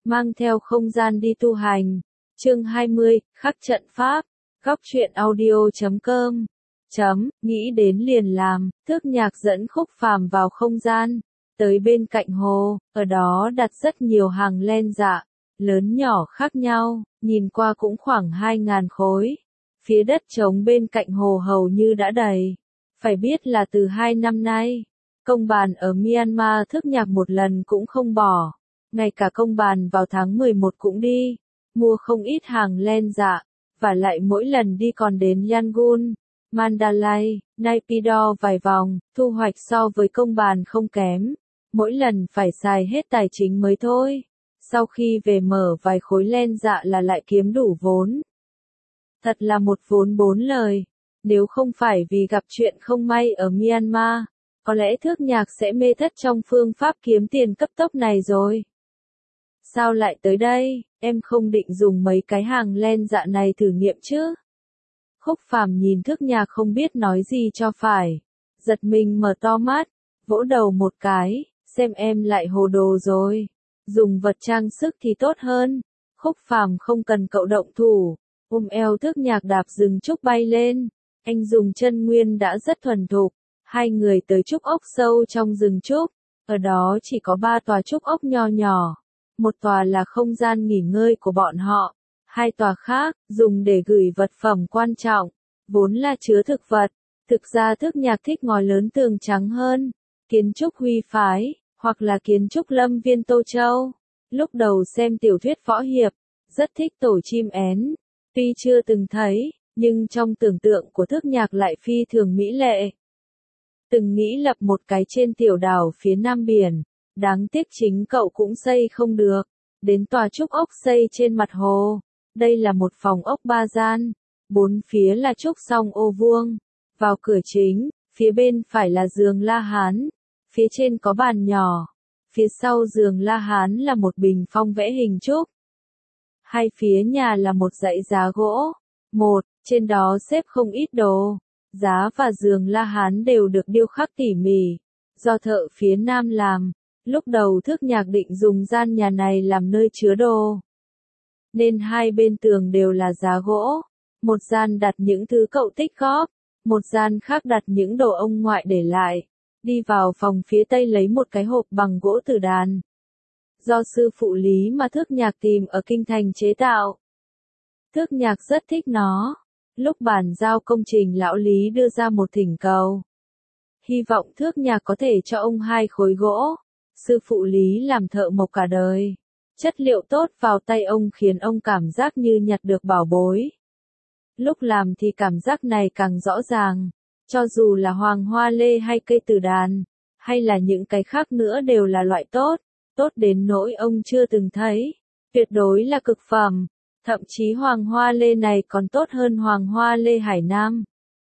mang theo không gian đi tu hành. Chương 20, khắc trận pháp. Góc truyện audio.com. Nghĩ đến liền làm, Thước Nhạc dẫn Khúc Phàm vào không gian, tới bên cạnh hồ, ở đó đặt rất nhiều hàng len dạ, lớn nhỏ khác nhau, nhìn qua cũng khoảng 2.000 khối. Phía đất trống bên cạnh hồ hầu như đã đầy. Phải biết là từ 2 năm nay, công bàn ở Myanmar Thước Nhạc một lần cũng không bỏ. Ngay cả công bàn vào tháng 11 cũng đi, mua không ít hàng len dạ, và lại mỗi lần đi còn đến Yangon, Mandalay, Naypyidaw vài vòng, thu hoạch so với công bàn không kém. Mỗi lần phải xài hết tài chính mới thôi. Sau khi về mở vài khối len dạ là lại kiếm đủ vốn. Thật là một vốn 4 lời. Nếu không phải vì gặp chuyện không may ở Myanmar, có lẽ Thước Nhạc sẽ mê thất trong phương pháp kiếm tiền cấp tốc này rồi. Sao lại tới đây, em không định dùng mấy cái hàng len dạ này thử nghiệm chứ? Khúc Phàm nhìn Thước Nhạc không biết nói gì cho phải. Giật mình mở to mắt, vỗ đầu một cái, xem em lại hồ đồ rồi. Dùng vật trang sức thì tốt hơn. Khúc Phàm không cần cậu động thủ, ôm eo Thước Nhạc đạp rừng trúc bay lên. Anh dùng chân nguyên đã rất thuần thục. Hai người tới trúc ốc sâu trong rừng trúc. Ở đó chỉ có 3 tòa trúc ốc nho nhỏ. Một tòa là không gian nghỉ ngơi của bọn họ. 2 tòa khác, dùng để gửi vật phẩm quan trọng. Vốn là chứa thực vật. Thực ra Thước Nhạc thích ngói lớn tường trắng hơn. Kiến trúc Huy phái, hoặc là kiến trúc Lâm Viên Tô Châu. Lúc đầu xem tiểu thuyết võ hiệp, rất thích tổ chim én. Tuy chưa từng thấy, nhưng trong tưởng tượng của Thước Nhạc lại phi thường mỹ lệ. Từng nghĩ lập một cái trên tiểu đảo phía nam biển, đáng tiếc chính cậu cũng xây không được. Đến tòa trúc ốc xây trên mặt hồ. Đây là một phòng ốc 3 gian, 4 phía là trúc song ô vuông. Vào cửa chính, phía bên phải là giường La Hán, phía trên có bàn nhỏ. Phía sau giường La Hán là một bình phong vẽ hình trúc. Hai phía nhà là một dãy giá gỗ. Trên đó xếp không ít đồ. Giá và giường La Hán đều được điêu khắc tỉ mỉ, do thợ phía nam làm. Lúc đầu Thước Nhạc định dùng gian nhà này làm nơi chứa đồ, nên hai bên tường đều là giá gỗ. Một gian đặt những thứ cậu tích góp, một gian khác đặt những đồ ông ngoại để lại. Đi vào phòng phía tây lấy một cái hộp bằng gỗ tử đàn, do sư phụ Lý mà Thước Nhạc tìm ở kinh thành chế tạo. Thước Nhạc rất thích nó. Lúc bàn giao công trình lão Lý đưa ra một thỉnh cầu. Hy vọng Thước Nhạc có thể cho ông 2 khối gỗ. Sư phụ Lý làm thợ mộc cả đời. Chất liệu tốt vào tay ông khiến ông cảm giác như nhặt được bảo bối. Lúc làm thì cảm giác này càng rõ ràng. Cho dù là hoàng hoa lê hay cây tử đàn, hay là những cái khác nữa đều là loại tốt. Tốt đến nỗi ông chưa từng thấy. Tuyệt đối là cực phẩm. Thậm chí hoàng hoa lê này còn tốt hơn hoàng hoa lê Hải Nam.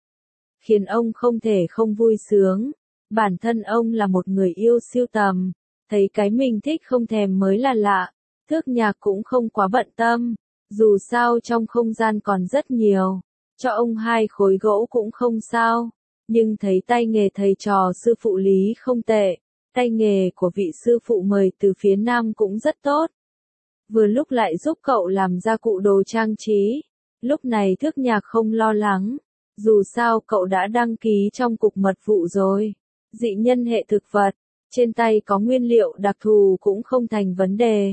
Khiến ông không thể không vui sướng. Bản thân ông là một người yêu sưu tầm. Thấy cái mình thích không thèm mới là lạ. Thước Nhạc cũng không quá bận tâm. Dù sao trong không gian còn rất nhiều. Cho ông 2 khối gỗ cũng không sao. Nhưng thấy tay nghề thầy trò sư phụ Lý không tệ. Tay nghề của vị sư phụ mời từ phía Nam cũng rất tốt. Vừa lúc lại giúp cậu làm ra cụ đồ trang trí. Lúc này Thước Nhạc không lo lắng. Dù sao cậu đã đăng ký trong cục mật vụ rồi. Dị nhân hệ thực vật. Trên tay có nguyên liệu đặc thù cũng không thành vấn đề.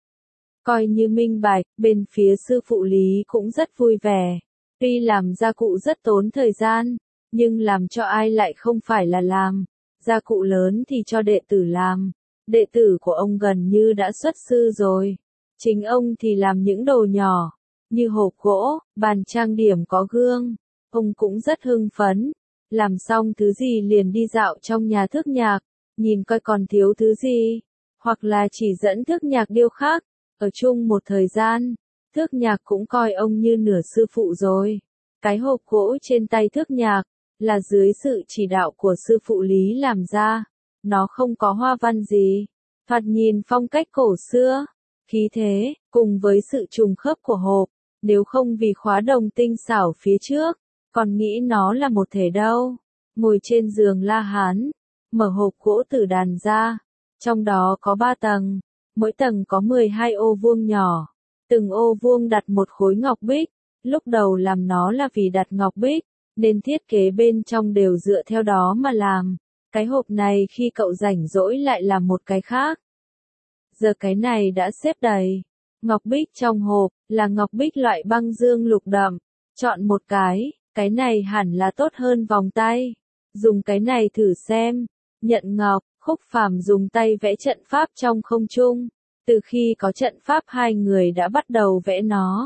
Coi như minh bạch, bên phía sư phụ Lý cũng rất vui vẻ. Tuy làm gia cụ rất tốn thời gian, nhưng làm cho ai lại không phải là làm. Gia cụ lớn thì cho đệ tử làm. Đệ tử của ông gần như đã xuất sư rồi. Chính ông thì làm những đồ nhỏ, như hộp gỗ, bàn trang điểm có gương. Ông cũng rất hưng phấn. Làm xong thứ gì liền đi dạo trong nhà Thước Nhạc, nhìn coi còn thiếu thứ gì, hoặc là chỉ dẫn Thước Nhạc điêu khắc. Ở chung một thời gian, Thước Nhạc cũng coi ông như nửa sư phụ rồi. Cái hộp gỗ trên tay Thước Nhạc là dưới sự chỉ đạo của sư phụ Lý làm ra. Nó không có hoa văn gì, thoạt nhìn phong cách cổ xưa, khí thế, cùng với sự trùng khớp của hộp. Nếu không vì khóa đồng tinh xảo phía trước, còn nghĩ nó là một thể đâu. Ngồi trên giường La Hán, mở hộp gỗ tử đàn ra. Trong đó có 3 tầng. Mỗi tầng có 12 ô vuông nhỏ. Từng ô vuông đặt một khối ngọc bích. Lúc đầu làm nó là vì đặt ngọc bích, nên thiết kế bên trong đều dựa theo đó mà làm. Cái hộp này khi cậu rảnh rỗi lại làm một cái khác. Giờ cái này đã xếp đầy. Ngọc bích trong hộp là ngọc bích loại băng dương lục đậm. Chọn một cái này hẳn là tốt hơn vòng tay. Dùng cái này thử xem. Nhận ngọc, Khúc Phàm dùng tay vẽ trận pháp trong không trung. Từ khi có trận pháp hai người đã bắt đầu vẽ nó.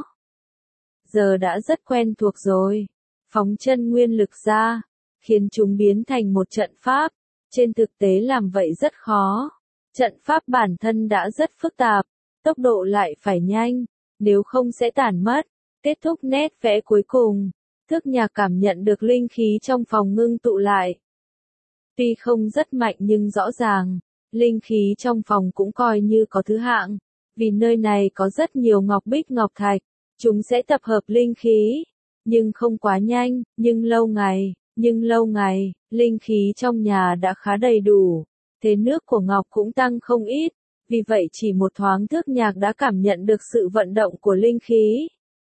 Giờ đã rất quen thuộc rồi. Phóng chân nguyên lực ra, khiến chúng biến thành một trận pháp. Trên thực tế làm vậy rất khó. Trận pháp bản thân đã rất phức tạp, tốc độ lại phải nhanh, nếu không sẽ tản mất. Kết thúc nét vẽ cuối cùng, Thước Nhạc cảm nhận được linh khí trong phòng ngưng tụ lại. Tuy không rất mạnh nhưng rõ ràng, linh khí trong phòng cũng coi như có thứ hạng, vì nơi này có rất nhiều ngọc bích ngọc thạch, chúng sẽ tập hợp linh khí, nhưng không quá nhanh, nhưng lâu ngày, linh khí trong nhà đã khá đầy đủ, thế nước của ngọc cũng tăng không ít, vì vậy chỉ một thoáng Thước Nhạc đã cảm nhận được sự vận động của linh khí.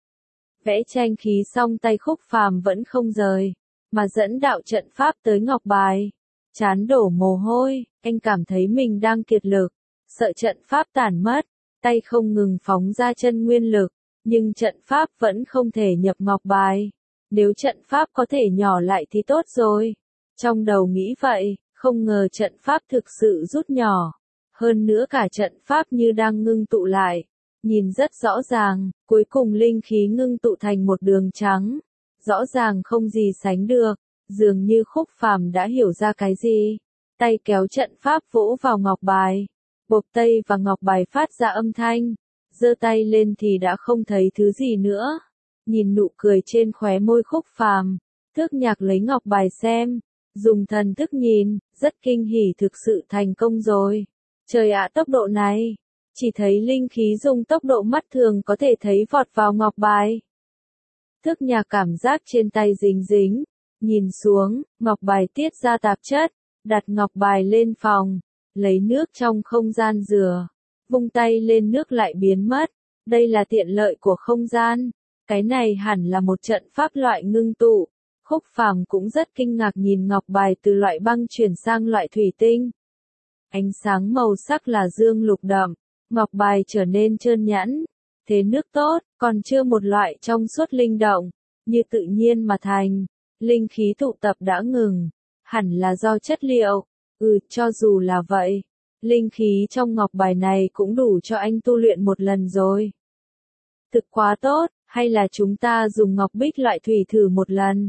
Vẽ tranh khí xong tay Khúc Phàm vẫn không rời, mà dẫn đạo trận pháp tới ngọc bài. Chán đổ mồ hôi, anh cảm thấy mình đang kiệt lực, sợ trận pháp tản mất, tay không ngừng phóng ra chân nguyên lực, nhưng trận pháp vẫn không thể nhập ngọc bài. Nếu trận pháp có thể nhỏ lại thì tốt rồi. Trong đầu nghĩ vậy, không ngờ trận pháp thực sự rút nhỏ. Hơn nữa cả trận pháp như đang ngưng tụ lại. Nhìn rất rõ ràng, cuối cùng linh khí ngưng tụ thành một đường trắng. Rõ ràng không gì sánh được, dường như Khúc Phàm đã hiểu ra cái gì. Tay kéo trận pháp vỗ vào ngọc bài. Bộp tay và ngọc bài phát ra âm thanh. Giơ tay lên thì đã không thấy thứ gì nữa. Nhìn nụ cười trên khóe môi Khúc Phàm, Thước Nhạc lấy ngọc bài xem, dùng thần thức nhìn, rất kinh hỉ, thực sự thành công rồi. Trời ạ, tốc độ này, chỉ thấy linh khí dùng tốc độ mắt thường có thể thấy vọt vào ngọc bài. Thước Nhạc cảm giác trên tay dính dính, nhìn xuống, ngọc bài tiết ra tạp chất, đặt ngọc bài lên phòng, lấy nước trong không gian rửa, vung tay lên nước lại biến mất. Đây là tiện lợi của không gian. Cái này hẳn là một trận pháp loại ngưng tụ. Khúc Phàm cũng rất kinh ngạc nhìn ngọc bài từ loại băng chuyển sang loại thủy tinh. Ánh sáng màu sắc là dương lục đậm, ngọc bài trở nên trơn nhẵn, thế nước tốt, còn chưa một loại trong suốt linh động, như tự nhiên mà thành. Linh khí tụ tập đã ngừng, hẳn là do chất liệu. Cho dù là vậy, linh khí trong ngọc bài này cũng đủ cho anh tu luyện một lần rồi. Thực quá tốt, hay là chúng ta dùng ngọc bích loại thủy thử một lần?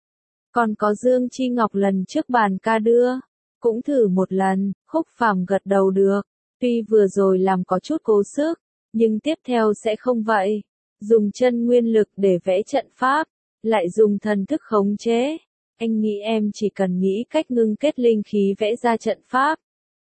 Còn có dương chi ngọc lần trước bàn ca đưa, cũng thử một lần. Khúc Phàm gật đầu được, tuy vừa rồi làm có chút cố sức, nhưng tiếp theo sẽ không vậy. Dùng chân nguyên lực để vẽ trận pháp, lại dùng thần thức khống chế. Anh nghĩ em chỉ cần nghĩ cách ngưng kết linh khí vẽ ra trận pháp,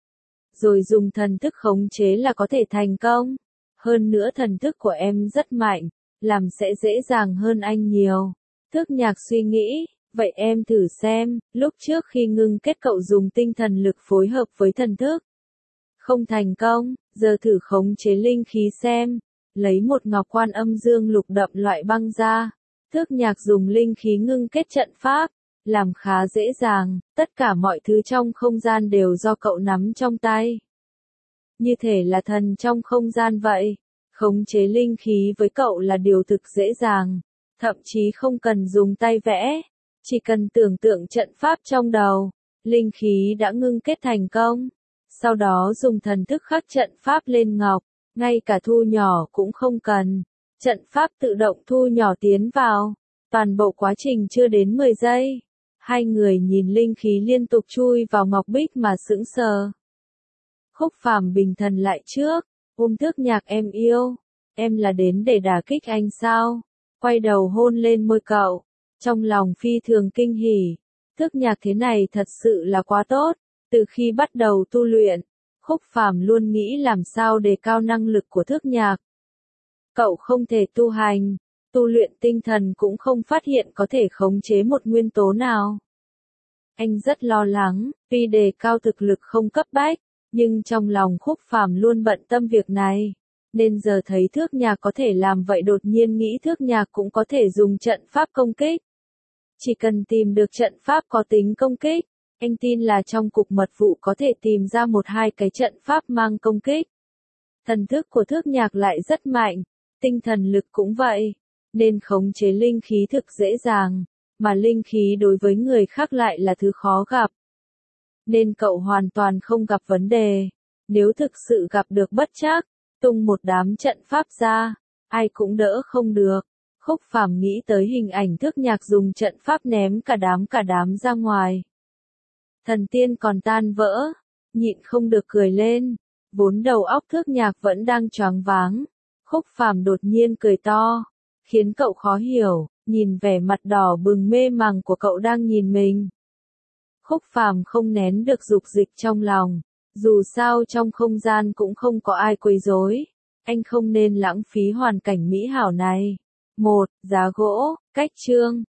rồi dùng thần thức khống chế là có thể thành công. Hơn nữa thần thức của em rất mạnh, làm sẽ dễ dàng hơn anh nhiều. Thước Nhạc suy nghĩ, vậy em thử xem, lúc trước khi ngưng kết cậu dùng tinh thần lực phối hợp với thần thức. Không thành công, giờ thử khống chế linh khí xem. Lấy một ngọc quan âm dương lục đậm loại băng ra. Thước Nhạc dùng linh khí ngưng kết trận pháp, làm khá dễ dàng, tất cả mọi thứ trong không gian đều do cậu nắm trong tay. Như thể là thần trong không gian vậy. Khống chế linh khí với cậu là điều thực dễ dàng, thậm chí không cần dùng tay vẽ, chỉ cần tưởng tượng trận pháp trong đầu, linh khí đã ngưng kết thành công. Sau đó dùng thần thức khắc trận pháp lên ngọc, ngay cả thu nhỏ cũng không cần, trận pháp tự động thu nhỏ tiến vào. Toàn bộ quá trình chưa đến 10 giây. Hai người nhìn linh khí liên tục chui vào ngọc bích mà sững sờ. Khúc Phàm bình thần lại trước, Thước Nhạc em yêu, em là đến để đả kích anh sao? Quay đầu hôn lên môi cậu, trong lòng phi thường kinh hỉ. Thước Nhạc thế này thật sự là quá tốt. Từ khi bắt đầu tu luyện, Khúc Phàm luôn nghĩ làm sao đề cao năng lực của Thước Nhạc. Cậu không thể tu hành, tu luyện tinh thần cũng không phát hiện có thể khống chế một nguyên tố nào. Anh rất lo lắng, vì đề cao thực lực không cấp bách, Nhưng trong lòng Khúc Phàm luôn bận tâm việc này, nên giờ thấy Thước Nhạc có thể làm vậy đột nhiên nghĩ Thước Nhạc cũng có thể dùng trận pháp công kích. Chỉ cần tìm được trận pháp có tính công kích, anh tin là trong cục mật vụ có thể tìm ra một hai cái trận pháp mang công kích. Thần thức của Thước Nhạc lại rất mạnh, tinh thần lực cũng vậy, nên khống chế linh khí thực dễ dàng, mà linh khí đối với người khác lại là thứ khó gặp. Nên cậu hoàn toàn không gặp vấn đề, nếu thực sự gặp được bất trắc, tung một đám trận pháp ra, ai cũng đỡ không được. Khúc Phàm nghĩ tới hình ảnh Thước Nhạc dùng trận pháp ném cả đám ra ngoài. Thần tiên còn tan vỡ, nhịn không được cười lên, vốn đầu óc Thước Nhạc vẫn đang choáng váng. Khúc Phàm đột nhiên cười to, khiến cậu khó hiểu, nhìn vẻ mặt đỏ bừng mê màng của cậu đang nhìn mình. Khúc Phàm không nén được dục dịch trong lòng, dù sao trong không gian cũng không có ai quấy rối, anh không nên lãng phí hoàn cảnh mỹ hảo này. 1. Giá gỗ, cách chương